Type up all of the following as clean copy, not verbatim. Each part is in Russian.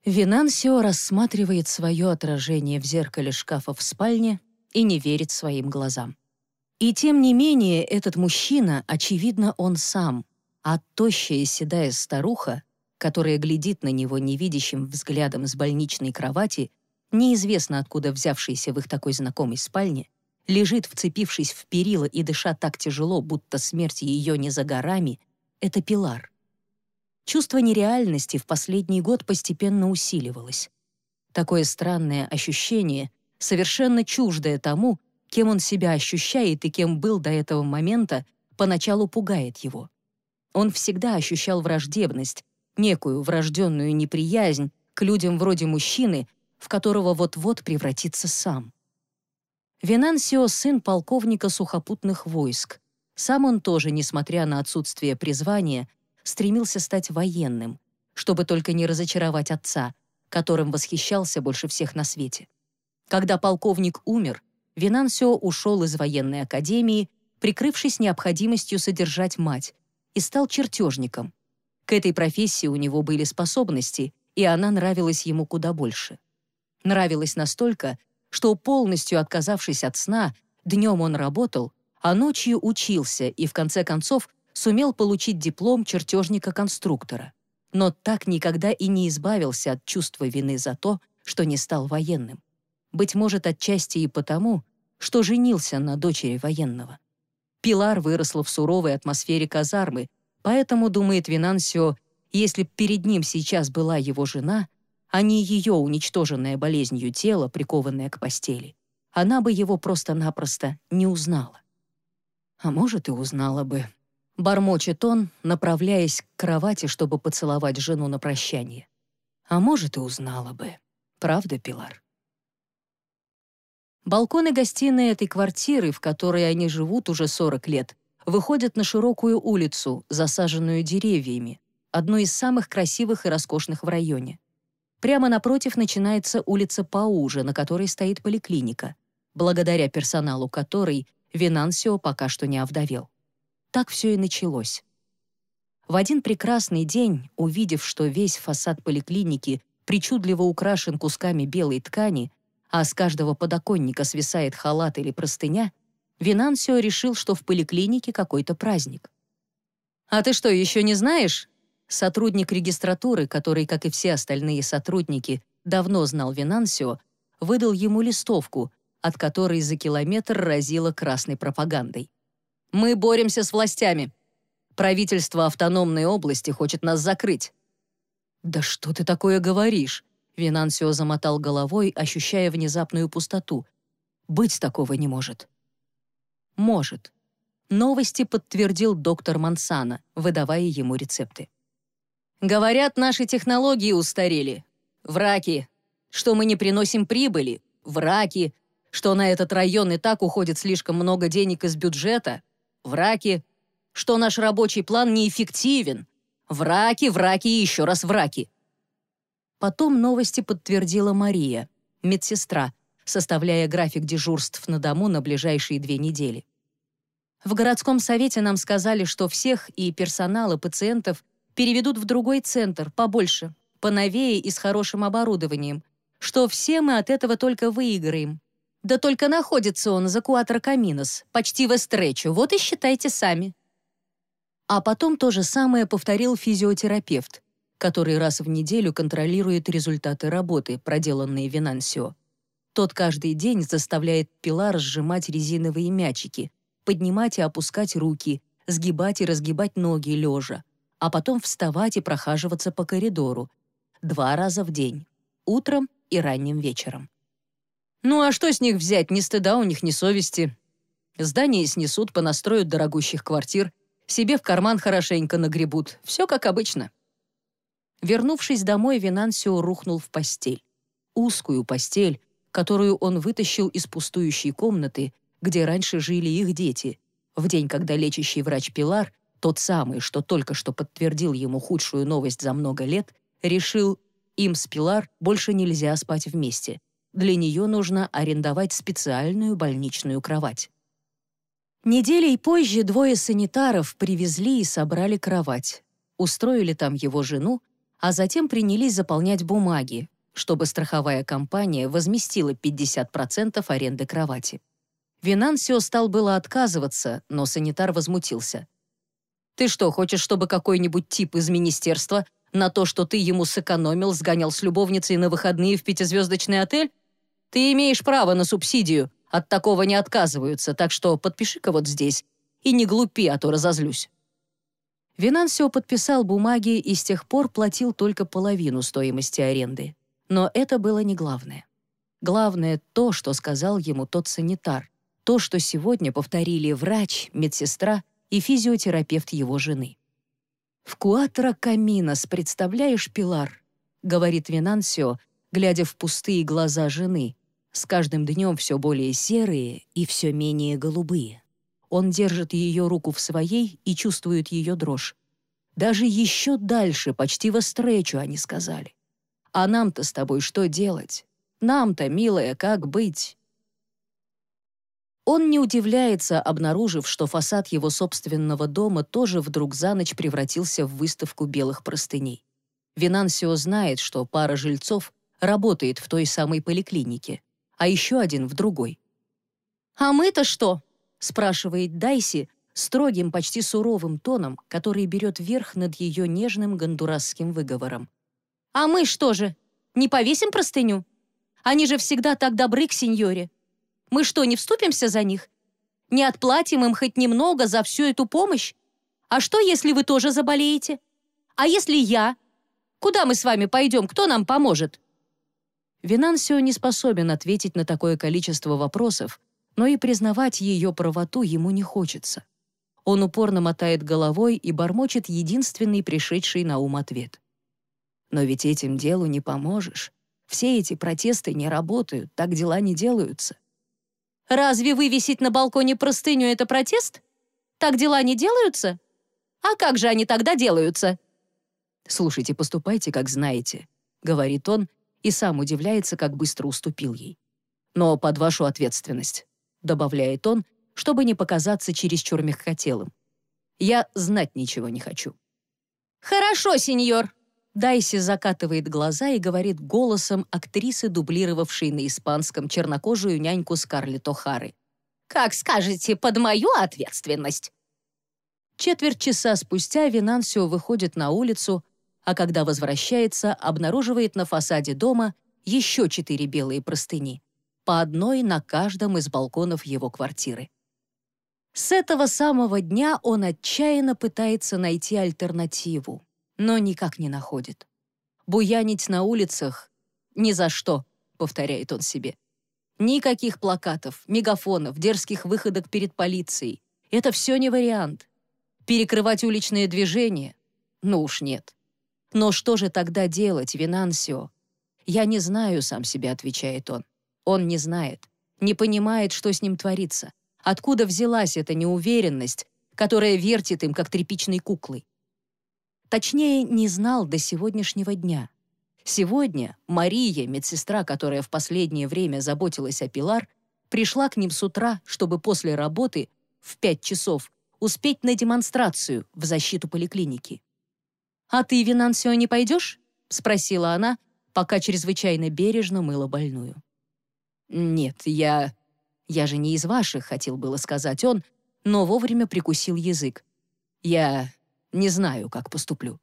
Венансио рассматривает свое отражение в зеркале шкафа в спальне и не верит своим глазам. И тем не менее этот мужчина, очевидно, он сам, а тощая седая старуха, которая глядит на него невидящим взглядом с больничной кровати, неизвестно откуда взявшейся в их такой знакомой спальне, лежит, вцепившись в перила и дыша так тяжело, будто смерть ее не за горами, это Пилар. Чувство нереальности в последний год постепенно усиливалось. Такое странное ощущение, совершенно чуждое тому, кем он себя ощущает и кем был до этого момента, поначалу пугает его. Он всегда ощущал враждебность, некую врожденную неприязнь к людям вроде мужчины, в которого вот-вот превратится сам. Венансио — сын полковника сухопутных войск. Сам он тоже, несмотря на отсутствие призвания, стремился стать военным, чтобы только не разочаровать отца, которым восхищался больше всех на свете. Когда полковник умер, Венансио ушел из военной академии, прикрывшись необходимостью содержать мать, и стал чертежником. К этой профессии у него были способности, и она нравилась ему куда больше. Нравилась настолько, что, полностью отказавшись от сна, днем он работал, а ночью учился и, в конце концов, сумел получить диплом чертежника-конструктора, но так никогда и не избавился от чувства вины за то, что не стал военным. Быть может, отчасти и потому, что женился на дочери военного. Пилар выросла в суровой атмосфере казармы, поэтому, думает Венансио, если б перед ним сейчас была его жена, а не ее уничтоженное болезнью тело, прикованное к постели, она бы его просто-напросто не узнала. А может, и узнала бы. Бормочет он, направляясь к кровати, чтобы поцеловать жену на прощание. А может, и узнала бы. Правда, Пилар? Балконы гостиной этой квартиры, в которой они живут уже 40 лет, выходят на широкую улицу, засаженную деревьями, одну из самых красивых и роскошных в районе. Прямо напротив начинается улица поуже, на которой стоит поликлиника, благодаря персоналу которой Венансио пока что не овдовел. Так все и началось. В один прекрасный день, увидев, что весь фасад поликлиники причудливо украшен кусками белой ткани, а с каждого подоконника свисает халат или простыня, Венансио решил, что в поликлинике какой-то праздник. «А ты что, еще не знаешь?» Сотрудник регистратуры, который, как и все остальные сотрудники, давно знал Венансио, выдал ему листовку, от которой за километр разило красной пропагандой. «Мы боремся с властями. Правительство автономной области хочет нас закрыть». «Да что ты такое говоришь?» Венансио замотал головой, ощущая внезапную пустоту. «Быть такого не может». «Может». Новости подтвердил доктор Мансано, выдавая ему рецепты. «Говорят, наши технологии устарели. Враки. Что мы не приносим прибыли. Враки. Что на этот район и так уходит слишком много денег из бюджета. Враки. Что наш рабочий план неэффективен. Враки, враки и еще раз враки». Потом новости подтвердила Мария, медсестра, составляя график дежурств на дому на ближайшие 2 недели. «В городском совете нам сказали, что всех и персонал, и пациентов переведут в другой центр, побольше, поновее и с хорошим оборудованием, что все мы от этого только выиграем. Да только находится он за Куатро-Каминос, почти в Эстречо, вот и считайте сами». А потом то же самое повторил физиотерапевт, который раз в неделю контролирует результаты работы, проделанные Венансио. Тот каждый день заставляет Пилар сжимать резиновые мячики, поднимать и опускать руки, сгибать и разгибать ноги лежа, а потом вставать и прохаживаться по коридору 2 раза в день, утром и ранним вечером. Ну а что с них взять? Ни стыда у них, ни совести. Здания снесут, понастроят дорогущих квартир, себе в карман хорошенько нагребут. Все как обычно. Вернувшись домой, Венансио рухнул в постель. Узкую постель, которую он вытащил из пустующей комнаты, где раньше жили их дети, в день, когда лечащий врач Пилар, тот самый, что только что подтвердил ему худшую новость за много лет, решил, им с Пилар больше нельзя спать вместе. Для нее нужно арендовать специальную больничную кровать. Неделей позже 2 санитаров привезли и собрали кровать, устроили там его жену, а затем принялись заполнять бумаги, чтобы страховая компания возместила 50% аренды кровати. Венансио стал было отказываться, но санитар возмутился. «Ты что, хочешь, чтобы какой-нибудь тип из министерства на то, что ты ему сэкономил, сгонял с любовницей на выходные в пятизвездочный отель? Ты имеешь право на субсидию, от такого не отказываются, так что подпиши-ка вот здесь и не глупи, а то разозлюсь». Венансио подписал бумаги и с тех пор платил только половину стоимости аренды. Но это было не главное. Главное то, что сказал ему тот санитар, то, что сегодня повторили врач, медсестра и физиотерапевт его жены. «В куатро каминос, представляешь, Пилар?» — говорит Венансио, глядя в пустые глаза жены, с каждым днем все более серые и все менее голубые. Он держит ее руку в своей и чувствует ее дрожь. Даже еще дальше, почти в встречу, они сказали. «А нам-то с тобой что делать? Нам-то, милая, как быть?» Он не удивляется, обнаружив, что фасад его собственного дома тоже вдруг за ночь превратился в выставку белых простыней. Венансио знает, что пара жильцов работает в той самой поликлинике, а еще один в другой. «А мы-то что?» — спрашивает Дайси строгим, почти суровым тоном, который берет верх над ее нежным гондурасским выговором. «А мы что же, не повесим простыню? Они же всегда так добры к сеньоре. Мы что, не вступимся за них? Не отплатим им хоть немного за всю эту помощь? А что, если вы тоже заболеете? А если я? Куда мы с вами пойдем? Кто нам поможет?» Венансио не способен ответить на такое количество вопросов, но и признавать ее правоту ему не хочется. Он упорно мотает головой и бормочет единственный пришедший на ум ответ. «Но ведь этим делу не поможешь. Все эти протесты не работают, так дела не делаются». «Разве вывесить на балконе простыню — это протест? Так дела не делаются? А как же они тогда делаются?» «Слушайте, поступайте, как знаете», — говорит он, и сам удивляется, как быстро уступил ей. «Но под вашу ответственность», — добавляет он, чтобы не показаться чересчур мягкотелым. «Я знать ничего не хочу». «Хорошо, сеньор», — Дайси закатывает глаза и говорит голосом актрисы, дублировавшей на испанском чернокожую няньку Скарлетт О'Хары. «Как скажете, под мою ответственность». Четверть часа спустя Венансио выходит на улицу, а когда возвращается, обнаруживает на фасаде дома еще 4 белые простыни, по одной на каждом из балконов его квартиры. С этого самого дня он отчаянно пытается найти альтернативу, но никак не находит. Буянить на улицах — ни за что, повторяет он себе. Никаких плакатов, мегафонов, дерзких выходок перед полицией. Это все не вариант. Перекрывать уличные движения? Ну уж нет. Но что же тогда делать, Венансио? «Я не знаю», — сам себе отвечает он. Он не знает, не понимает, что с ним творится. Откуда взялась эта неуверенность, которая вертит им, как тряпичной куклой? Точнее, не знал до сегодняшнего дня. Сегодня Мария, медсестра, которая в последнее время заботилась о Пилар, пришла к ним с утра, чтобы после работы в 5 часов успеть на демонстрацию в защиту поликлиники. «А ты, Венансио, не пойдешь?» — спросила она, пока чрезвычайно бережно мыла больную. «Нет, я же не из ваших», — хотел было сказать он, но вовремя прикусил язык. «Я не знаю, как поступлю».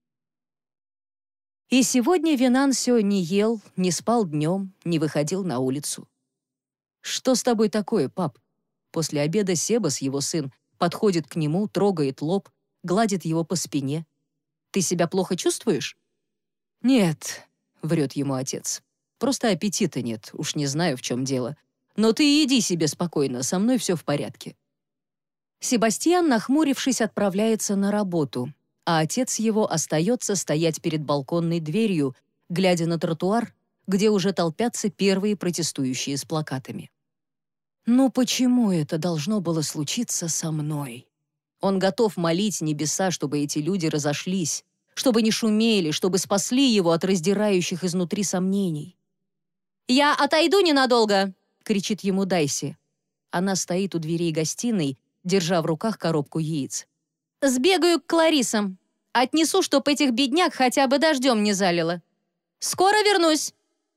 И сегодня Венансио не ел, не спал днем, не выходил на улицу. «Что с тобой такое, пап?» После обеда Себас, его сын, подходит к нему, трогает лоб, гладит его по спине. «Ты себя плохо чувствуешь?» «Нет», — врет ему отец. «Просто аппетита нет, уж не знаю, в чем дело. Но ты иди себе спокойно, со мной все в порядке». Себастьян, нахмурившись, отправляется на работу, а отец его остается стоять перед балконной дверью, глядя на тротуар, где уже толпятся первые протестующие с плакатами. «Ну почему это должно было случиться со мной?» Он готов молить небеса, чтобы эти люди разошлись, чтобы не шумели, чтобы спасли его от раздирающих изнутри сомнений. «Я отойду ненадолго!» — кричит ему Дайси. Она стоит у дверей гостиной, держа в руках коробку яиц. «Сбегаю к Кларисам. Отнесу, чтоб этих бедняк хотя бы дождем не залило. Скоро вернусь!»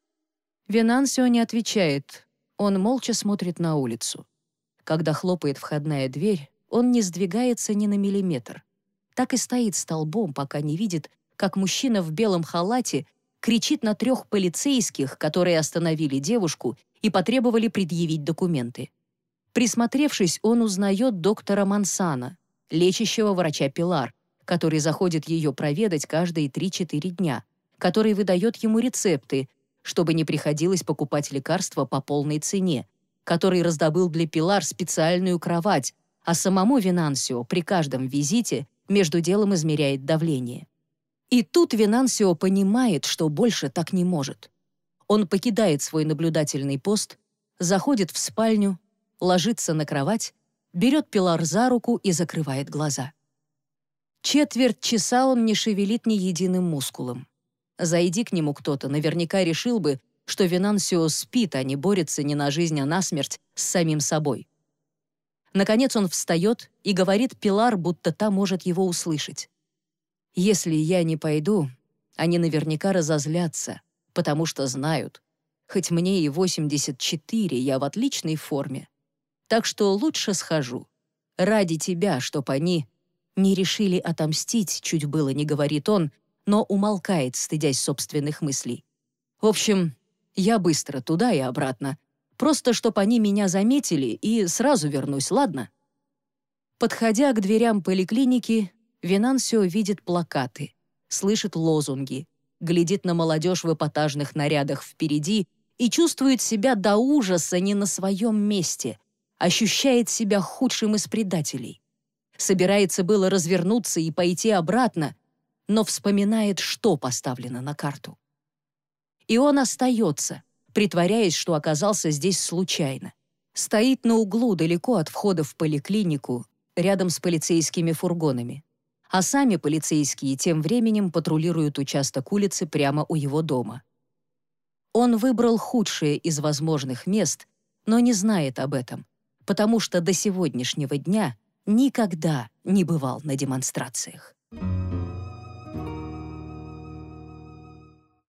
Венансио не отвечает. Он молча смотрит на улицу. Когда хлопает входная дверь, он не сдвигается ни на миллиметр. Так и стоит столбом, пока не видит, как мужчина в белом халате кричит на 3 полицейских, которые остановили девушку и потребовали предъявить документы. Присмотревшись, он узнает доктора Мансана, лечащего врача Пилар, который заходит ее проведать каждые 3-4 дня, который выдает ему рецепты, чтобы не приходилось покупать лекарства по полной цене, который раздобыл для Пилар специальную кровать, а самому Венансио при каждом визите между делом измеряет давление. И тут Венансио понимает, что больше так не может. Он покидает свой наблюдательный пост, заходит в спальню, ложится на кровать, берет Пилар за руку и закрывает глаза. Четверть часа он не шевелит ни единым мускулом. Зайди к нему кто-то, наверняка решил бы, что Венансио спит, а не борется не на жизнь, а на смерть с самим собой. Наконец он встает и говорит Пилар, будто та может его услышать. «Если я не пойду, они наверняка разозлятся, потому что знают, хоть мне и 84, я в отличной форме. Так что лучше схожу. Ради тебя, чтоб они не решили отомстить», чуть было не говорит он, но умолкает, стыдясь собственных мыслей. «В общем, я быстро туда и обратно. Просто чтоб они меня заметили, и сразу вернусь, ладно?» Подходя к дверям поликлиники, Венансио видит плакаты, слышит лозунги, глядит на молодежь в эпатажных нарядах впереди и чувствует себя до ужаса не на своем месте, ощущает себя худшим из предателей. Собирается было развернуться и пойти обратно, но вспоминает, что поставлено на карту. И он остается, притворяясь, что оказался здесь случайно. Стоит на углу далеко от входа в поликлинику, рядом с полицейскими фургонами. А сами полицейские тем временем патрулируют участок улицы прямо у его дома. Он выбрал худшее из возможных мест, но не знает об этом, потому что до сегодняшнего дня никогда не бывал на демонстрациях.